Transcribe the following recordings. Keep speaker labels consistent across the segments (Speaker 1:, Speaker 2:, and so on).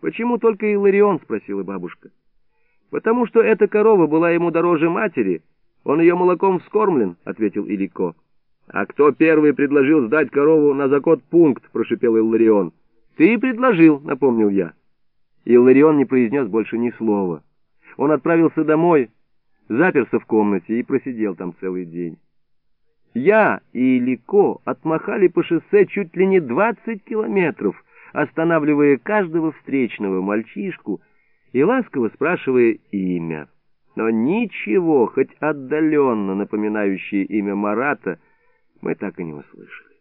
Speaker 1: «Почему только Илларион?» — спросила бабушка. «Потому что эта корова была ему дороже матери. Он ее молоком вскормлен», — ответил Илико. «А кто первый предложил сдать корову на закот-пункт?» — прошипел Илларион. «Ты предложил», — напомнил я. Илларион не произнес больше ни слова. Он отправился домой, заперся в комнате и просидел там целый день. Я и Илико отмахали по шоссе чуть ли не 20 километров, останавливая каждого встречного мальчишку и ласково спрашивая имя. Но ничего, хоть отдаленно напоминающее имя Марата, мы так и не услышали.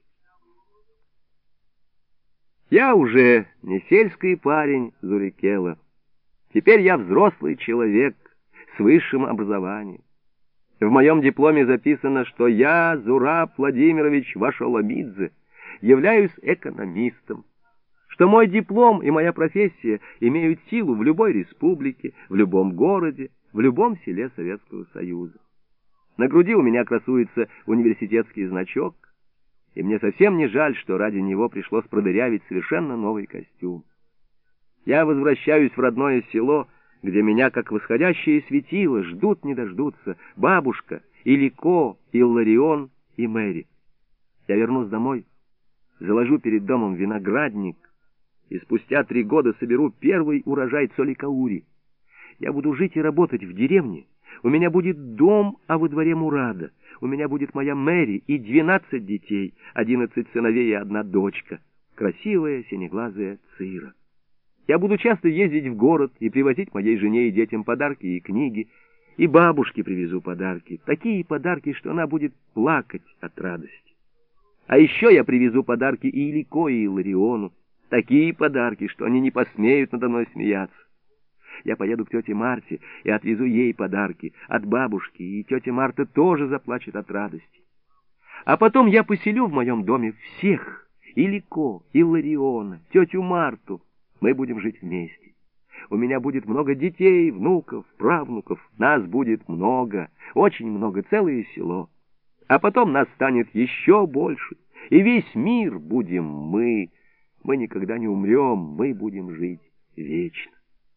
Speaker 1: Я уже не сельский парень Зурикела. Теперь я взрослый человек с высшим образованием. В моем дипломе записано, что я, Зураб Владимирович Вашоломидзе, являюсь экономистом, что мой диплом и моя профессия имеют силу в любой республике, в любом городе, в любом селе Советского Союза. На груди у меня красуется университетский значок, и мне совсем не жаль, что ради него пришлось продырявить совершенно новый костюм. Я возвращаюсь в родное село, где меня, как восходящее светило, ждут не дождутся бабушка, Илико, Илларион и Мэри. Я вернусь домой, заложу перед домом виноградник, и спустя 3 года соберу первый урожай цоликаури. Я буду жить и работать в деревне, у меня будет дом, а во дворе Мурада, у меня будет моя Мэри и 12 детей, 11 сыновей и 1 дочка, красивая синеглазая Цира. Я буду часто ездить в город и привозить моей жене и детям подарки и книги, и бабушке привезу подарки, такие подарки, что она будет плакать от радости. А еще я привезу подарки и Илико, и Иллариону, такие подарки, что они не посмеют надо мной смеяться. Я поеду к тете Марте и отвезу ей подарки от бабушки, и тетя Марта тоже заплачет от радости. А потом я поселю в моем доме всех, Илико, Иллариона, тетю Марту. Мы будем жить вместе. У меня будет много детей, внуков, правнуков. Нас будет много, очень много, целое село. А потом нас станет еще больше, и весь мир будем мы. Мы никогда не умрем, мы будем жить вечно.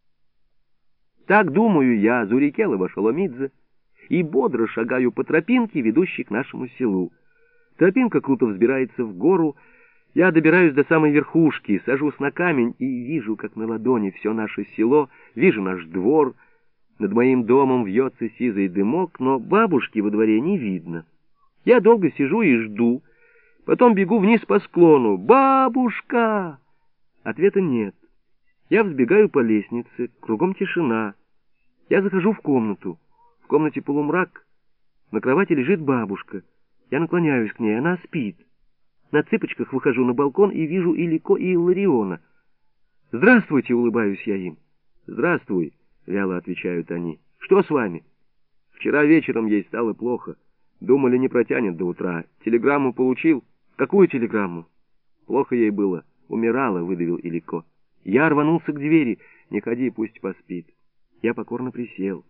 Speaker 1: Так думаю я, Зурикела Вашоломидзе, и бодро шагаю по тропинке, ведущей к нашему селу. Тропинка круто взбирается в гору. Я добираюсь до самой верхушки, сажусь на камень и вижу, как на ладони все наше село, вижу наш двор. Над моим домом вьется сизый дымок, но бабушки во дворе не видно. Я долго сижу и жду, потом бегу вниз по склону. «Бабушка!» Ответа нет. Я взбегаю по лестнице, кругом тишина. Я захожу в комнату. В комнате полумрак. На кровати лежит бабушка. Я наклоняюсь к ней, она спит. На цыпочках выхожу на балкон и вижу Илико и Иллариона. «Здравствуйте!» — улыбаюсь я им. «Здравствуй!» — вяло отвечают они. «Что с вами?» «Вчера вечером ей стало плохо. Думали, не протянет до утра. Телеграмму получил?» «Какую телеграмму?» «Плохо ей было. Умирала», — выдавил Илико. Я рванулся к двери. «Не ходи, пусть поспит». Я покорно присел.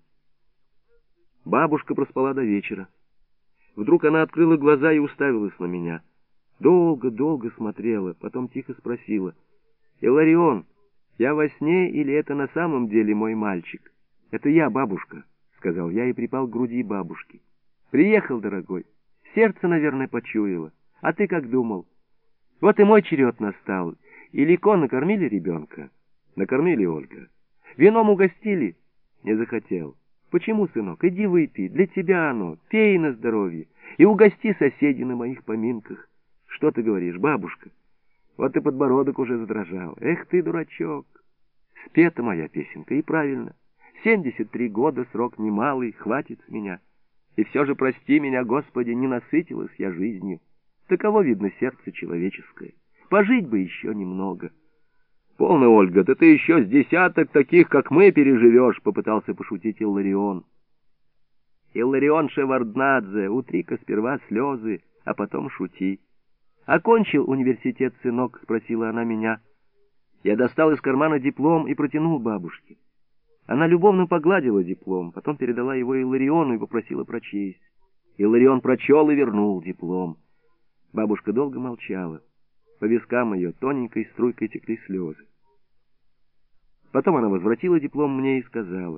Speaker 1: Бабушка проспала до вечера. Вдруг она открыла глаза и уставилась на меня. Долго смотрела, потом тихо спросила: «Илларион, я во сне или это на самом деле мой мальчик?» «Это я, бабушка», — сказал я и припал к груди бабушки. «Приехал, дорогой. Сердце, наверное, почуяло. А ты как думал?» «Вот и мой черед настал. Илико накормили ребенка?» «Накормили, Ольга». «Вином угостили?» «Не захотел». «Почему, сынок? Иди выпей. Для тебя оно. Пей на здоровье. И угости соседей на моих поминках». «Что ты говоришь, бабушка?» Вот и подбородок уже задрожал. «Эх ты, дурачок!» Спета моя песенка, и правильно. 73 года, срок немалый, хватит с меня. И все же, прости меня, Господи, не насытилась я жизнью. Таково, видно, сердце человеческое. Пожить бы еще немного. «Полно, Ольга, да ты еще с десяток таких, как мы, переживешь», — попытался пошутить Илларион. «Илларион Шеварднадзе, утри-ка сперва слезы, а потом шути». «Окончил университет, сынок?» — спросила она меня. Я достал из кармана диплом и протянул бабушке. Она любовно погладила диплом, потом передала его Иллариону и попросила прочесть. Илларион прочел и вернул диплом. Бабушка долго молчала. По вискам ее тоненькой струйкой текли слезы. Потом она возвратила диплом мне и сказала: